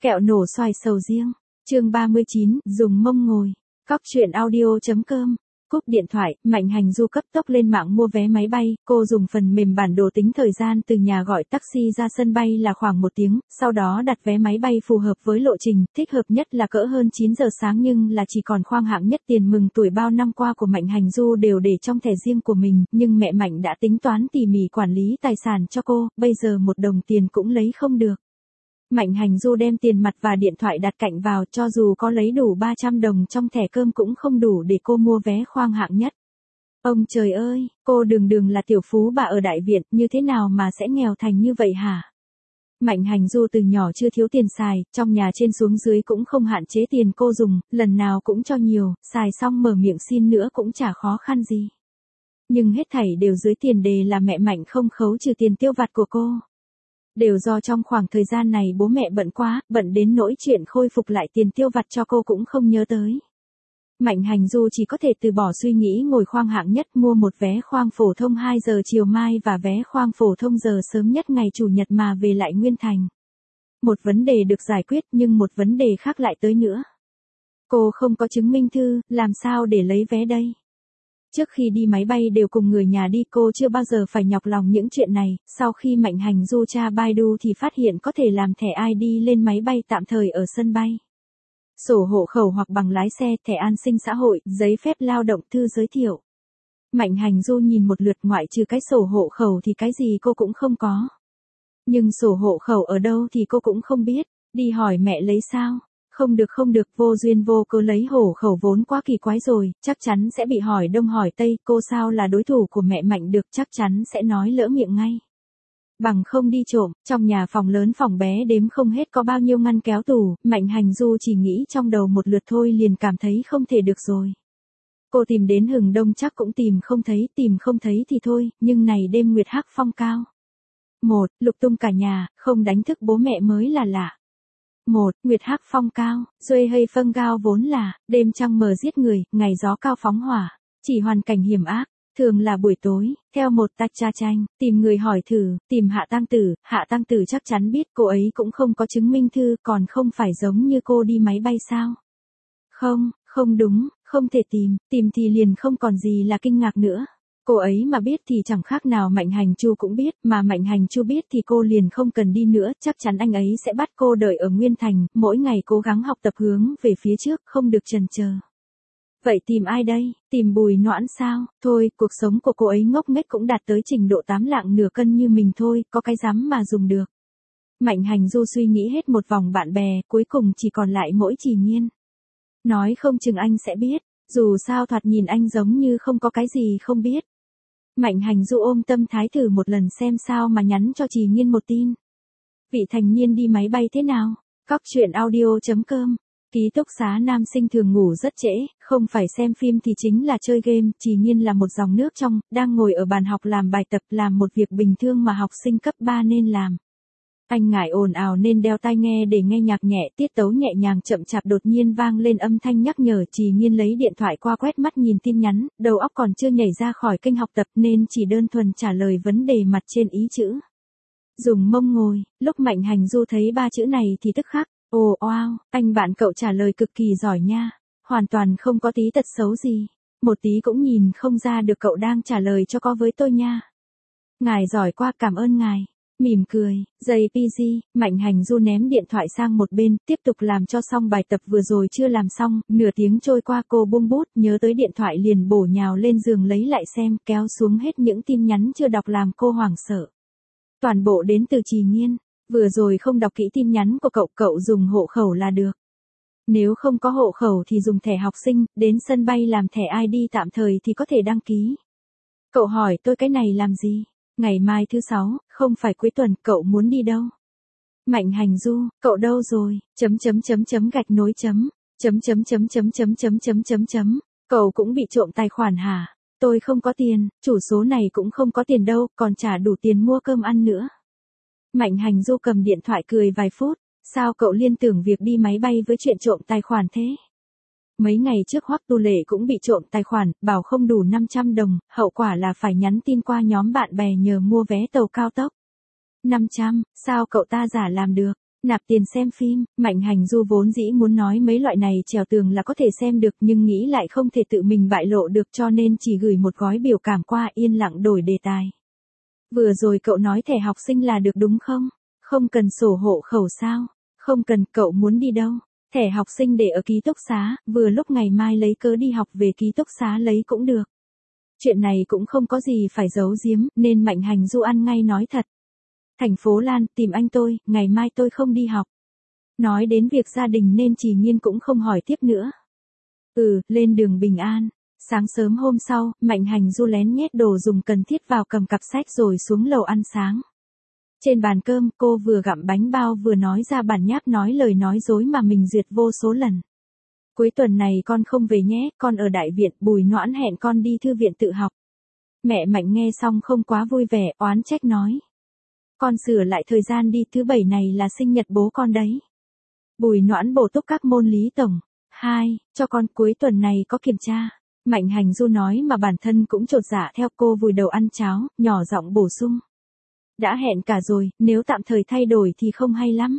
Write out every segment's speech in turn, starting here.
Kẹo nổ xoài sầu riêng. Chương 39, dùng mông ngồi. Cóc truyện audio.com. Cúp điện thoại, Mạnh Hành Du cấp tốc lên mạng mua vé máy bay, cô dùng phần mềm bản đồ tính thời gian từ nhà gọi taxi ra sân bay là khoảng 1 tiếng, sau đó đặt vé máy bay phù hợp với lộ trình, thích hợp nhất là cỡ hơn 9 giờ sáng nhưng là chỉ còn khoang hạng nhất. Tiền mừng tuổi bao năm qua của Mạnh Hành Du đều để trong thẻ riêng của mình, nhưng mẹ Mạnh đã tính toán tỉ mỉ quản lý tài sản cho cô, bây giờ 1 đồng tiền cũng lấy không được. Mạnh Hành Du đem tiền mặt và điện thoại đặt cạnh vào, cho dù có lấy đủ 300 đồng trong thẻ cơm cũng không đủ để cô mua vé khoang hạng nhất. Ông trời ơi, cô đường là tiểu phú bà ở đại viện, như thế nào mà sẽ nghèo thành như vậy hả? Mạnh Hành Du từ nhỏ chưa thiếu tiền xài, trong nhà trên xuống dưới cũng không hạn chế tiền cô dùng, lần nào cũng cho nhiều, xài xong mở miệng xin nữa cũng chả khó khăn gì. Nhưng hết thảy đều dưới tiền đề là mẹ Mạnh không khấu trừ tiền tiêu vặt của cô. Đều do trong khoảng thời gian này bố mẹ bận quá, bận đến nỗi chuyện khôi phục lại tiền tiêu vặt cho cô cũng không nhớ tới. Mạnh Hành Du chỉ có thể từ bỏ suy nghĩ ngồi khoang hạng nhất, mua một vé khoang phổ thông 2 giờ chiều mai và vé khoang phổ thông giờ sớm nhất ngày Chủ nhật mà về lại Nguyên Thành. Một vấn đề được giải quyết nhưng một vấn đề khác lại tới nữa. Cô không có chứng minh thư, làm sao để lấy vé đây? Trước khi đi máy bay đều cùng người nhà đi, cô chưa bao giờ phải nhọc lòng những chuyện này. Sau khi Mạnh Hành Du tra Baidu thì phát hiện có thể làm thẻ ID lên máy bay tạm thời ở sân bay. Sổ hộ khẩu hoặc bằng lái xe, thẻ an sinh xã hội, giấy phép lao động, thư giới thiệu. Mạnh Hành Du nhìn một lượt, ngoại trừ cái sổ hộ khẩu thì cái gì cô cũng không có. Nhưng sổ hộ khẩu ở đâu thì cô cũng không biết, đi hỏi mẹ lấy sao? Không được, vô duyên vô cớ lấy hộ khẩu vốn quá kỳ quái rồi, chắc chắn sẽ bị hỏi đông hỏi tây, cô sao là đối thủ của mẹ Mạnh được, chắc chắn sẽ nói lỡ miệng ngay. Bằng không đi trộm, trong nhà phòng lớn phòng bé đếm không hết có bao nhiêu ngăn kéo tủ, Mạnh Hành Du chỉ nghĩ trong đầu một lượt thôi liền cảm thấy không thể được rồi. Cô tìm đến hừng đông chắc cũng tìm không thấy thì thôi, nhưng này đêm nguyệt hắc phong cao. 1. Lục tung cả nhà, không đánh thức bố mẹ mới là lạ. 1. Nguyệt hắc phong cao, duy hay phân cao vốn là, đêm trăng mờ giết người, ngày gió cao phóng hỏa, chỉ hoàn cảnh hiểm ác, thường là buổi tối, theo một tách cha tranh, tìm người hỏi thử, tìm Hạ Tăng Tử chắc chắn biết cô ấy cũng không có chứng minh thư, còn không phải giống như cô đi máy bay sao? Không đúng, không thể tìm thì liền không còn gì là kinh ngạc nữa. Cô ấy mà biết thì chẳng khác nào Mạnh Hành Chu cũng biết, mà Mạnh Hành Chu biết thì cô liền không cần đi nữa, chắc chắn anh ấy sẽ bắt cô đợi ở Nguyên Thành, mỗi ngày cố gắng học tập hướng về phía trước, không được chần chờ. Vậy tìm ai đây? Tìm Bùi Noãn sao? Thôi, cuộc sống của cô ấy ngốc nghếch cũng đạt tới trình độ 8 lạng nửa cân như mình thôi, có cái dám mà dùng được. Mạnh Hành Du suy nghĩ hết một vòng bạn bè, cuối cùng chỉ còn lại mỗi Trì Nhiên. Nói không chừng anh sẽ biết, dù sao thoạt nhìn anh giống như không có cái gì không biết. Mạnh Hành Du ôm tâm thái thử một lần xem sao mà nhắn cho Trì Nhiên một tin. Vị thành niên đi máy bay thế nào? Cóc truyện audio.com. Ký túc xá nam sinh thường ngủ rất trễ, không phải xem phim thì chính là chơi game. Trì Nhiên là một dòng nước trong, đang ngồi ở bàn học làm bài tập, làm một việc bình thường mà học sinh cấp 3 nên làm. Anh ngại ồn ào nên đeo tai nghe để nghe nhạc nhẹ, tiết tấu nhẹ nhàng chậm chạp, đột nhiên vang lên âm thanh nhắc nhở. Trì Nhiên lấy điện thoại qua quét mắt nhìn tin nhắn, đầu óc còn chưa nhảy ra khỏi kênh học tập nên chỉ đơn thuần trả lời vấn đề mặt trên ý chữ. Dùng mông ngồi, lúc Mạnh Hành Du thấy 3 chữ này thì tức khắc, ồ wow, anh bạn cậu trả lời cực kỳ giỏi nha, hoàn toàn không có tí tật xấu gì, một tí cũng nhìn không ra được cậu đang trả lời cho có với tôi nha. Ngài giỏi quá, cảm ơn ngài. Mỉm cười, JPG, Mạnh Hành Du ném điện thoại sang một bên, tiếp tục làm cho xong bài tập vừa rồi chưa làm xong. Nửa tiếng trôi qua cô buông bút, nhớ tới điện thoại liền bổ nhào lên giường lấy lại xem, kéo xuống hết những tin nhắn chưa đọc làm cô hoảng sợ. Toàn bộ đến từ Trì Nhiên, vừa rồi không đọc kỹ tin nhắn của cậu dùng hộ khẩu là được. Nếu không có hộ khẩu thì dùng thẻ học sinh, đến sân bay làm thẻ ID tạm thời thì có thể đăng ký. Cậu hỏi tôi cái này làm gì? Ngày mai thứ 6, không phải cuối tuần, cậu muốn đi đâu? Mạnh Hành Du, cậu đâu rồi? Gạch nối Cậu cũng bị trộm tài khoản hả? Tôi không có tiền, chủ số này cũng không có tiền đâu, còn trả đủ tiền mua cơm ăn nữa. Mạnh Hành Du cầm điện thoại cười vài phút, sao cậu liên tưởng việc đi máy bay với chuyện trộm tài khoản thế? Mấy ngày trước Hoắc Tu Lệ cũng bị trộm tài khoản, bảo không đủ 500 đồng, hậu quả là phải nhắn tin qua nhóm bạn bè nhờ mua vé tàu cao tốc. 500, sao cậu ta giả làm được? Nạp tiền xem phim, Mạnh Hành Du vốn dĩ muốn nói mấy loại này trèo tường là có thể xem được nhưng nghĩ lại không thể tự mình bại lộ được cho nên chỉ gửi một gói biểu cảm qua yên lặng đổi đề tài. Vừa rồi cậu nói thẻ học sinh là được đúng không? Không cần sổ hộ khẩu sao? Không cần, cậu muốn đi đâu? Thẻ học sinh để ở ký túc xá, vừa lúc ngày mai lấy cớ đi học về ký túc xá lấy cũng được. Chuyện này cũng không có gì phải giấu giếm, nên Mạnh Hành Du ăn ngay nói thật. Thành phố Lan, tìm anh tôi, ngày mai tôi không đi học. Nói đến việc gia đình nên Trì Nghiên cũng không hỏi tiếp nữa. Lên đường bình an. Sáng sớm hôm sau, Mạnh Hành Du lén nhét đồ dùng cần thiết vào cầm cặp sách rồi xuống lầu ăn sáng. Trên bàn cơm, cô vừa gặm bánh bao vừa nói ra bản nháp nói lời nói dối mà mình duyệt vô số lần. Cuối tuần này con không về nhé, con ở đại viện, Bùi Noãn hẹn con đi thư viện tự học. Mẹ Mạnh nghe xong không quá vui vẻ, oán trách nói. Con sửa lại thời gian đi, thứ bảy này là sinh nhật bố con đấy. Bùi Noãn bổ túc các môn lý tổng. 2, cho con cuối tuần này có kiểm tra. Mạnh Hành Du nói mà bản thân cũng chột dạ theo, cô vùi đầu ăn cháo, nhỏ giọng bổ sung. Đã hẹn cả rồi, nếu tạm thời thay đổi thì không hay lắm.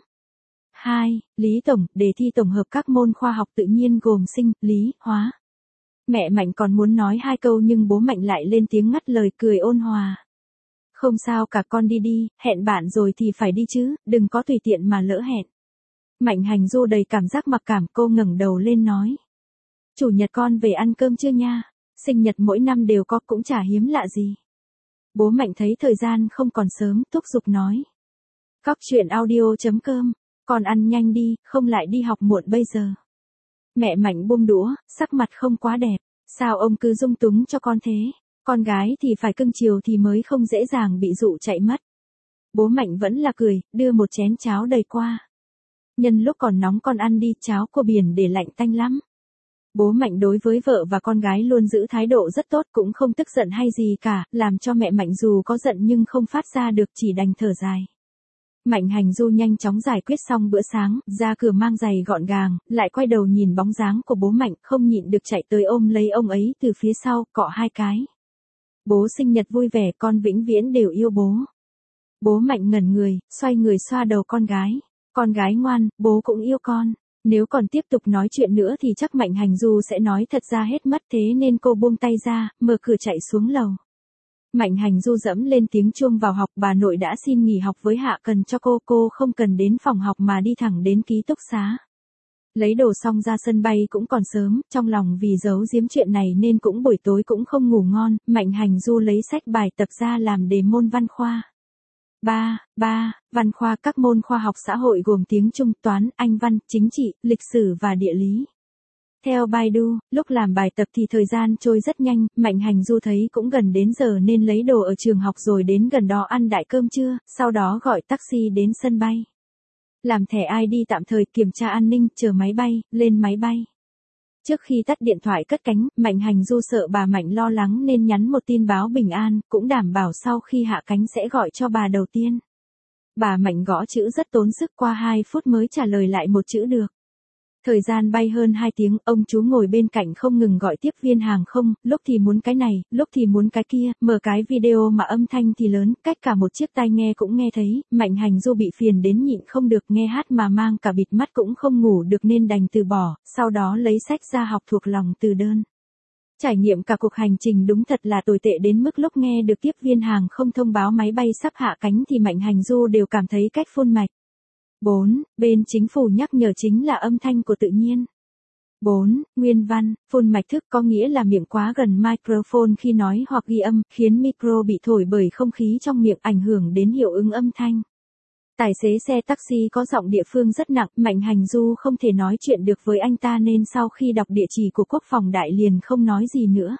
2. Lý tổng, đề thi tổng hợp các môn khoa học tự nhiên gồm sinh, lý, hóa. Mẹ Mạnh còn muốn nói 2 câu nhưng bố Mạnh lại lên tiếng ngắt lời, cười ôn hòa. Không sao cả, con đi đi, hẹn bạn rồi thì phải đi chứ, đừng có tùy tiện mà lỡ hẹn. Mạnh Hành Du đầy cảm giác mặc cảm, cô ngẩng đầu lên nói. Chủ nhật con về ăn cơm chưa nha? Sinh nhật mỗi năm đều có, cũng chả hiếm lạ gì. Bố Mạnh thấy thời gian không còn sớm, thúc giục nói. Cóc truyện audio.com, con ăn nhanh đi, không lại đi học muộn bây giờ. Mẹ Mạnh buông đũa, sắc mặt không quá đẹp. Sao ông cứ dung túng cho con thế? Con gái thì phải cưng chiều thì mới không dễ dàng bị dụ chạy mất. Bố Mạnh vẫn là cười, đưa một chén cháo đầy qua. Nhân lúc còn nóng con ăn đi, cháo của biển để lạnh tanh lắm. Bố Mạnh đối với vợ và con gái luôn giữ thái độ rất tốt, cũng không tức giận hay gì cả, làm cho mẹ Mạnh dù có giận nhưng không phát ra được, chỉ đành thở dài. Mạnh Hành Du nhanh chóng giải quyết xong bữa sáng, ra cửa mang giày gọn gàng, lại quay đầu nhìn bóng dáng của bố Mạnh, không nhịn được chạy tới ôm lấy ông ấy từ phía sau, cọ 2 cái. Bố sinh nhật vui vẻ, con vĩnh viễn đều yêu bố. Bố Mạnh ngẩn người, xoay người xoa đầu con gái. Con gái ngoan, bố cũng yêu con. Nếu còn tiếp tục nói chuyện nữa thì chắc Mạnh Hành Du sẽ nói thật ra hết mất, thế nên cô buông tay ra, mở cửa chạy xuống lầu. Mạnh Hành Du dẫm lên tiếng chuông vào học, bà nội đã xin nghỉ học với Hạ Cần cho cô không cần đến phòng học mà đi thẳng đến ký túc xá. Lấy đồ xong ra sân bay cũng còn sớm, trong lòng vì giấu giếm chuyện này nên cũng buổi tối cũng không ngủ ngon, Mạnh Hành Du lấy sách bài tập ra làm đề môn văn khoa. Văn khoa các môn khoa học xã hội gồm tiếng Trung, toán, Anh văn, chính trị, lịch sử và địa lý. Theo Baidu, lúc làm bài tập thì thời gian trôi rất nhanh, Mạnh Hành Du thấy cũng gần đến giờ nên lấy đồ ở trường học rồi đến gần đó ăn đại cơm trưa, sau đó gọi taxi đến sân bay. Làm thẻ ID tạm thời, kiểm tra an ninh, chờ máy bay, lên máy bay. Trước khi tắt điện thoại cất cánh, Mạnh Hành Du sợ bà Mạnh lo lắng nên nhắn một tin báo bình an, cũng đảm bảo sau khi hạ cánh sẽ gọi cho bà đầu tiên. Bà Mạnh gõ chữ rất tốn sức, qua 2 phút mới trả lời lại một chữ được. Thời gian bay hơn 2 tiếng, ông chú ngồi bên cạnh không ngừng gọi tiếp viên hàng không, lúc thì muốn cái này, lúc thì muốn cái kia, mở cái video mà âm thanh thì lớn, cách cả một chiếc tai nghe cũng nghe thấy, Mạnh Hành Du bị phiền đến nhịn không được, nghe hát mà mang cả bịt mắt cũng không ngủ được nên đành từ bỏ, sau đó lấy sách ra học thuộc lòng từ đơn. Trải nghiệm cả cuộc hành trình đúng thật là tồi tệ đến mức lúc nghe được tiếp viên hàng không thông báo máy bay sắp hạ cánh thì Mạnh Hành Du đều cảm thấy cách phun mạch. 4. Bên chính phủ nhắc nhở chính là âm thanh của tự nhiên. 4. Nguyên văn, phun mạch thức có nghĩa là miệng quá gần microphone khi nói hoặc ghi âm, khiến micro bị thổi bởi không khí trong miệng ảnh hưởng đến hiệu ứng âm thanh. Tài xế xe taxi có giọng địa phương rất nặng, Mạnh Hành Du không thể nói chuyện được với anh ta nên sau khi đọc địa chỉ của Quốc phòng đại liền không nói gì nữa.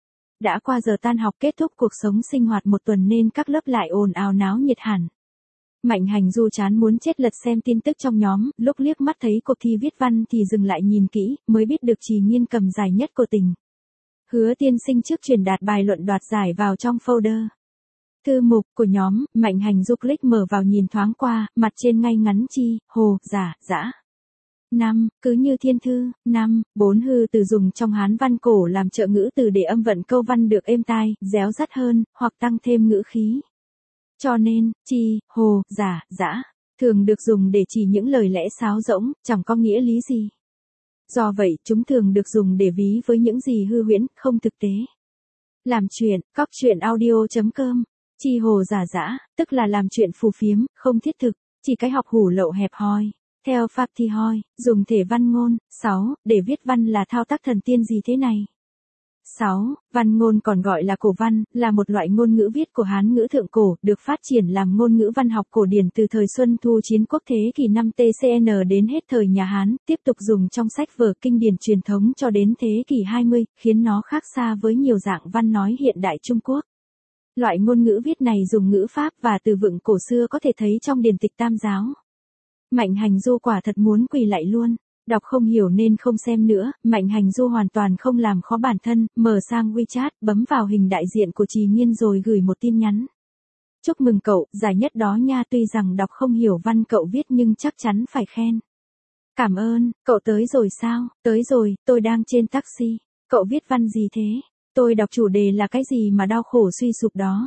Đã qua giờ tan học, kết thúc cuộc sống sinh hoạt một tuần nên các lớp lại ồn ào náo nhiệt hẳn. Mạnh Hành Du chán muốn chết lật xem tin tức trong nhóm, lúc liếc mắt thấy cuộc thi viết văn thì dừng lại nhìn kỹ, mới biết được Trì Nghiên cầm giải nhất của tỉnh. Hứa tiên sinh trước truyền đạt bài luận đoạt giải vào trong folder. Thư mục của nhóm, Mạnh Hành Du click mở vào nhìn thoáng qua, mặt trên ngay ngắn chi, hồ, giả, dã. 5. Cứ như thiên thư. 5. 4 hư từ dùng trong Hán văn cổ làm trợ ngữ từ để âm vận câu văn được êm tai, réo rắt hơn, hoặc tăng thêm ngữ khí. Cho nên, chi, hồ, giả, dã. thường được dùng để chỉ những lời lẽ sáo rỗng, chẳng có nghĩa lý gì. Do vậy, chúng thường được dùng để ví với những gì hư huyễn, không thực tế. Làm chuyện, cóc truyện audio.com. Chi hồ giả dã, tức là làm chuyện phù phiếm, không thiết thực, chỉ cái học hủ lậu hẹp hòi. Theo Pháp Thi Hoi, dùng thể văn ngôn. 6. Để viết văn là thao tác thần tiên gì thế này? 6. Văn ngôn còn gọi là cổ văn, là một loại ngôn ngữ viết của Hán ngữ thượng cổ, được phát triển làm ngôn ngữ văn học cổ điển từ thời Xuân Thu Chiến Quốc thế kỷ 5 TCN đến hết thời nhà Hán, tiếp tục dùng trong sách vở kinh điển truyền thống cho đến thế kỷ 20, khiến nó khác xa với nhiều dạng văn nói hiện đại Trung Quốc. Loại ngôn ngữ viết này dùng ngữ pháp và từ vựng cổ xưa có thể thấy trong điển tịch Tam giáo. Mạnh Hành Du quả thật muốn quỳ lạy luôn. Đọc không hiểu nên không xem nữa, Mạnh Hành Du hoàn toàn không làm khó bản thân, mở sang WeChat, bấm vào hình đại diện của Trì Nghiên rồi gửi một tin nhắn. Chúc mừng cậu, giải nhất đó nha, tuy rằng đọc không hiểu văn cậu viết nhưng chắc chắn phải khen. Cảm ơn, cậu tới rồi sao? Tới rồi, tôi đang trên taxi. Cậu viết văn gì thế? Tôi đọc chủ đề là cái gì mà đau khổ suy sụp đó.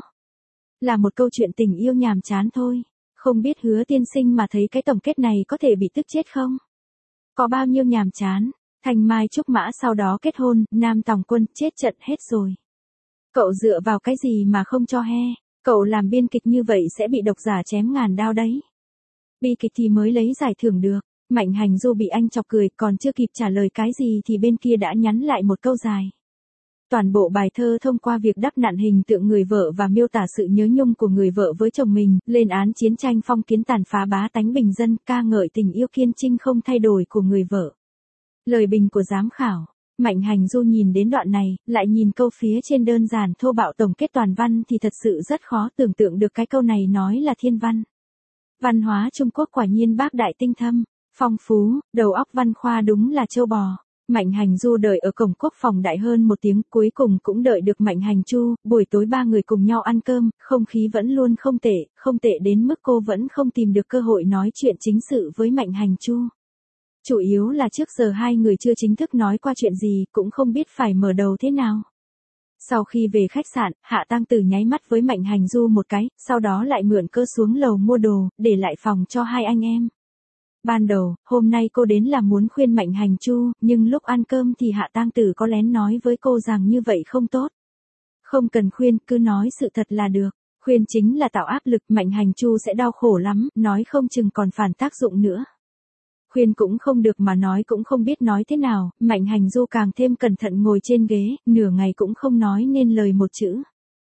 Là một câu chuyện tình yêu nhàm chán thôi. Không biết Hứa tiên sinh mà thấy cái tổng kết này có thể bị tức chết không? Có bao nhiêu nhàm chán, Thanh Mai Trúc Mã sau đó kết hôn, Nam Tòng Quân chết trận hết rồi. Cậu dựa vào cái gì mà không cho he, cậu làm biên kịch như vậy sẽ bị độc giả chém ngàn đao đấy. Bi kịch thì mới lấy giải thưởng được, Mạnh Hành Du bị anh chọc cười, còn chưa kịp trả lời cái gì thì bên kia đã nhắn lại một câu dài. Toàn bộ bài thơ thông qua việc đắp nặn hình tượng người vợ và miêu tả sự nhớ nhung của người vợ với chồng mình, lên án chiến tranh phong kiến tàn phá bá tánh bình dân, ca ngợi tình yêu kiên trinh không thay đổi của người vợ. Lời bình của giám khảo. Mạnh Hành Du nhìn đến đoạn này, lại nhìn câu phía trên đơn giản thô bạo tổng kết toàn văn thì thật sự rất khó tưởng tượng được cái câu này nói là thiên văn. Văn hóa Trung Quốc quả nhiên bác đại tinh thâm, phong phú, đầu óc văn khoa đúng là trâu bò. Mạnh Hành Du đợi ở cổng Quốc phòng đại hơn một tiếng, cuối cùng cũng đợi được Mạnh Hành Chu, buổi tối ba người cùng nhau ăn cơm, không khí vẫn luôn không tệ đến mức cô vẫn không tìm được cơ hội nói chuyện chính sự với Mạnh Hành Chu. Chủ yếu là trước giờ hai người chưa chính thức nói qua chuyện gì, cũng không biết phải mở đầu thế nào. Sau khi về khách sạn, Hạ Tăng Tử nháy mắt với Mạnh Hành Du một cái, sau đó lại mượn cơ xuống lầu mua đồ, để lại phòng cho hai anh em. Ban đầu, hôm nay cô đến là muốn khuyên Mạnh Hành Chu, nhưng lúc ăn cơm thì Hạ Tang Tử có lén nói với cô rằng như vậy không tốt. Không cần khuyên, cứ nói sự thật là được. Khuyên chính là tạo áp lực, Mạnh Hành Chu sẽ đau khổ lắm, nói không chừng còn phản tác dụng nữa. Khuyên cũng không được mà nói cũng không biết nói thế nào, Mạnh Hành Du càng thêm cẩn thận ngồi trên ghế, nửa ngày cũng không nói nên lời một chữ.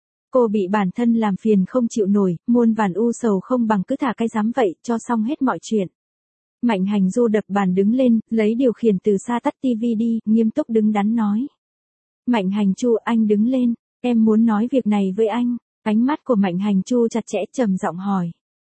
Cô bị bản thân làm phiền không chịu nổi, muôn vàn u sầu không bằng cứ thả cái dám vậy, cho xong hết mọi chuyện. Mạnh Hành Du đập bàn đứng lên, lấy điều khiển từ xa tắt tivi đi, nghiêm túc đứng đắn nói. Mạnh Hành Chu, anh đứng lên, em muốn nói việc này với anh. Ánh mắt của Mạnh Hành Chu chặt chẽ trầm giọng hỏi.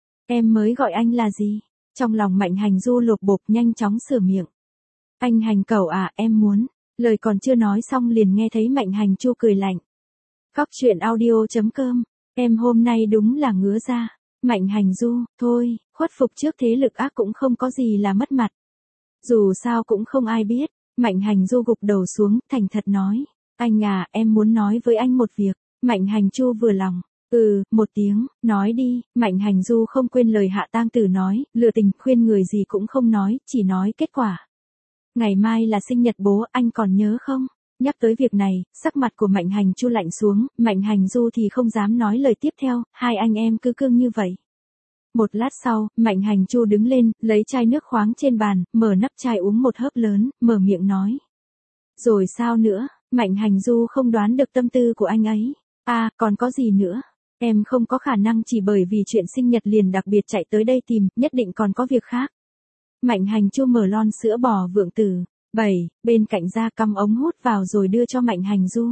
Em mới gọi anh là gì? Trong lòng Mạnh Hành Du lột bột nhanh chóng sửa miệng. Anh Hành cẩu à, em muốn. Lời còn chưa nói xong liền nghe thấy Mạnh Hành Chu cười lạnh. Cóc truyện audio.com, em hôm nay đúng là ngứa ra. Mạnh Hành Du, thôi, khuất phục trước thế lực ác cũng không có gì là mất mặt. Dù sao cũng không ai biết, Mạnh Hành Du gục đầu xuống, thành thật nói. Anh à, em muốn nói với anh một việc. Mạnh Hành Chu vừa lòng. Một tiếng, nói đi. Mạnh Hành Du không quên lời Hạ Tang Tử nói, lừa tình, khuyên người gì cũng không nói, chỉ nói kết quả. Ngày mai là sinh nhật bố, anh còn nhớ không? Nhắc tới việc này, sắc mặt của Mạnh Hành Chu lạnh xuống, Mạnh Hành Du thì không dám nói lời tiếp theo, hai anh em cứ cương như vậy. Một lát sau, Mạnh Hành Chu đứng lên, lấy chai nước khoáng trên bàn, mở nắp chai uống một hớp lớn, mở miệng nói. Rồi sao nữa? Mạnh Hành Du không đoán được tâm tư của anh ấy. À, còn có gì nữa? Em không có khả năng chỉ bởi vì chuyện sinh nhật liền đặc biệt chạy tới đây tìm, nhất định còn có việc khác. Mạnh Hành Chu mở lon sữa bò Vượng Tử. 7, bên cạnh ra cắm ống hút vào rồi đưa cho Mạnh Hành Du.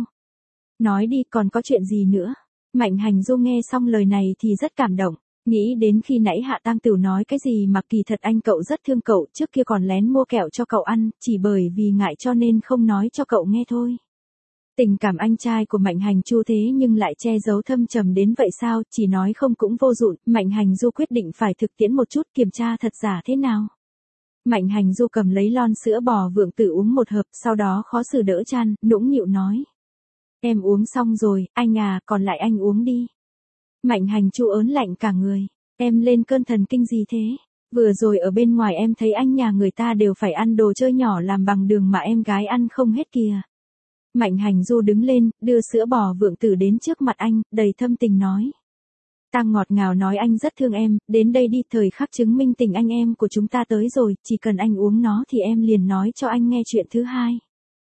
Nói đi, còn có chuyện gì nữa? Mạnh Hành Du nghe xong lời này thì rất cảm động. Nghĩ đến khi nãy Hạ Tang Tử nói cái gì mà kỳ thật anh cậu rất thương cậu, trước kia còn lén mua kẹo cho cậu ăn, chỉ bởi vì ngại cho nên không nói cho cậu nghe thôi. Tình cảm anh trai của Mạnh Hành Chu thế nhưng lại che giấu thâm trầm đến vậy sao, chỉ nói không cũng vô dụng, Mạnh Hành Du quyết định phải thực tiễn một chút kiểm tra thật giả thế nào. Mạnh Hành Du cầm lấy lon sữa bò Vượng Tử uống một hớp, sau đó khó xử đỡ chan, nũng nịu nói. Em uống xong rồi, anh à, còn lại anh uống đi. Mạnh Hành Chu ớn lạnh cả người. Em lên cơn thần kinh gì thế? Vừa rồi ở bên ngoài em thấy anh nhà người ta đều phải ăn đồ chơi nhỏ làm bằng đường mà em gái ăn không hết kìa. Mạnh Hành Du đứng lên, đưa sữa bò vượng tử đến trước mặt anh, đầy thâm tình nói. Ta ngọt ngào nói anh rất thương em, đến đây đi, thời khắc chứng minh tình anh em của chúng ta tới rồi, chỉ cần anh uống nó thì em liền nói cho anh nghe chuyện thứ hai.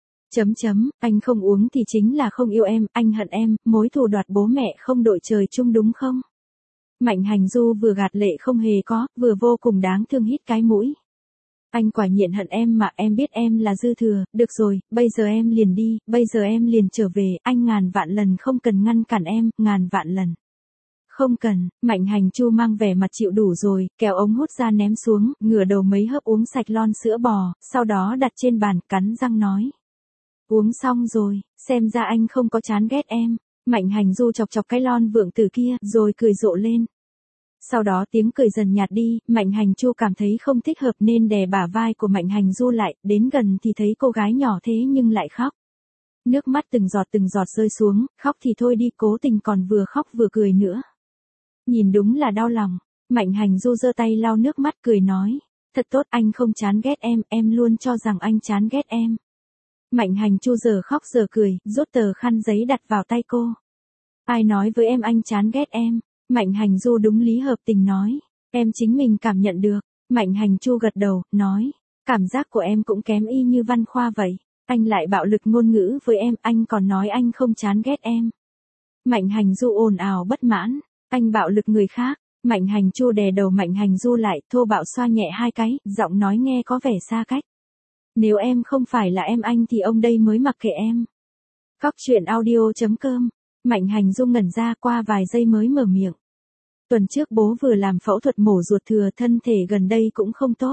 Anh không uống thì chính là không yêu em, anh hận em, mối thù đoạt bố mẹ không đội trời chung đúng không? Mạnh Hành Du vừa gạt lệ không hề có, vừa vô cùng đáng thương hít cái mũi. Anh quả nhiên hận em mà, em biết em là dư thừa, được rồi, bây giờ em liền đi, bây giờ em liền trở về, anh ngàn vạn lần không cần ngăn cản em, ngàn vạn lần. Không cần, Mạnh Hành Chu mang vẻ mặt chịu đủ rồi, kéo ống hút ra ném xuống, ngửa đầu mấy hớp uống sạch lon sữa bò, sau đó đặt trên bàn, cắn răng nói. Uống xong rồi, xem ra anh không có chán ghét em. Mạnh Hành Du chọc chọc cái lon vượng tử kia, rồi cười rộ lên. Sau đó tiếng cười dần nhạt đi, Mạnh Hành Chu cảm thấy không thích hợp nên đè bả vai của Mạnh Hành Du lại, đến gần thì thấy cô gái nhỏ thế nhưng lại khóc. Nước mắt từng giọt rơi xuống, khóc thì thôi đi, cố tình còn vừa khóc vừa cười nữa. Nhìn đúng là đau lòng, Mạnh Hành Du giơ tay lau nước mắt cười nói, thật tốt, anh không chán ghét em luôn cho rằng anh chán ghét em. Mạnh Hành Chu giờ khóc giờ cười, rút tờ khăn giấy đặt vào tay cô. Ai nói với em anh chán ghét em? Mạnh Hành Du đúng lý hợp tình nói, em chính mình cảm nhận được. Mạnh Hành Chu gật đầu, nói, cảm giác của em cũng kém y như Văn Khoa vậy. Anh lại bạo lực ngôn ngữ với em, anh còn nói anh không chán ghét em. Mạnh Hành Du ồn ào bất mãn, anh bạo lực người khác. Mạnh Hành Chu đè đầu Mạnh Hành Du lại, thô bạo xoa nhẹ hai cái, giọng nói nghe có vẻ xa cách. Nếu em không phải là em anh thì ông đây mới mặc kệ em. Cóc truyện audio.com. Mạnh Hành Du ngẩn ra, qua vài giây mới mở miệng. Tuần trước bố vừa làm phẫu thuật mổ ruột thừa, thân thể gần đây cũng không tốt.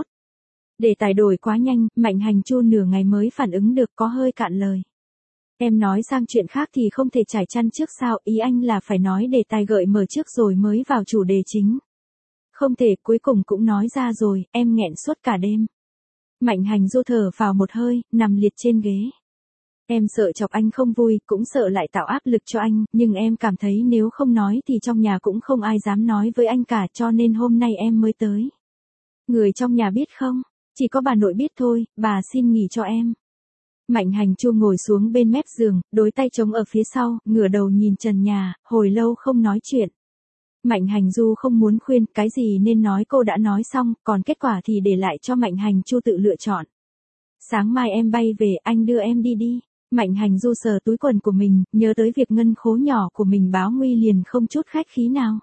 Đề tài đổi quá nhanh, Mạnh Hành Chu nửa ngày mới phản ứng được, có hơi cạn lời. Em nói sang chuyện khác thì không thể trải chăn trước sao, ý anh là phải nói đề tài gợi mở trước rồi mới vào chủ đề chính. Không thể, cuối cùng cũng nói ra rồi, em nghẹn suốt cả đêm. Mạnh Hành Du thở phào một hơi, nằm liệt trên ghế. Em sợ chọc anh không vui, cũng sợ lại tạo áp lực cho anh, nhưng em cảm thấy nếu không nói thì trong nhà cũng không ai dám nói với anh cả, cho nên hôm nay em mới tới. Người trong nhà biết không? Chỉ có bà nội biết thôi, bà xin nghỉ cho em. Mạnh Hành Chu ngồi xuống bên mép giường, đôi tay chống ở phía sau, ngửa đầu nhìn trần nhà, hồi lâu không nói chuyện. Mạnh Hành Du không muốn khuyên, cái gì nên nói cô đã nói xong, còn kết quả thì để lại cho Mạnh Hành Chu tự lựa chọn. Sáng mai em bay về, anh đưa em đi đi. Mạnh Hành Du sờ túi quần của mình, nhớ tới việc ngân khố nhỏ của mình báo nguy liền không chút khách khí nào.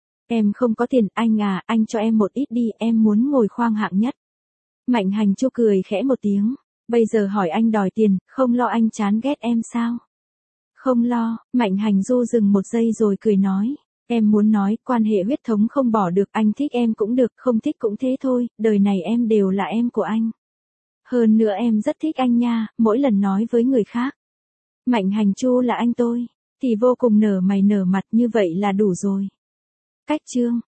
Em không có tiền, anh à, anh cho em một ít đi, em muốn ngồi khoang hạng nhất. Mạnh Hành Chu cười khẽ một tiếng, bây giờ hỏi anh đòi tiền, không lo anh chán ghét em sao? Không lo, Mạnh Hành Du dừng một giây rồi cười nói. Em muốn nói, quan hệ huyết thống không bỏ được, anh thích em cũng được, không thích cũng thế thôi, đời này em đều là em của anh. Hơn nữa em rất thích anh nha, mỗi lần nói với người khác. Mạnh Hành Chu là anh tôi, thì vô cùng nở mày nở mặt, như vậy là đủ rồi. Cách chương.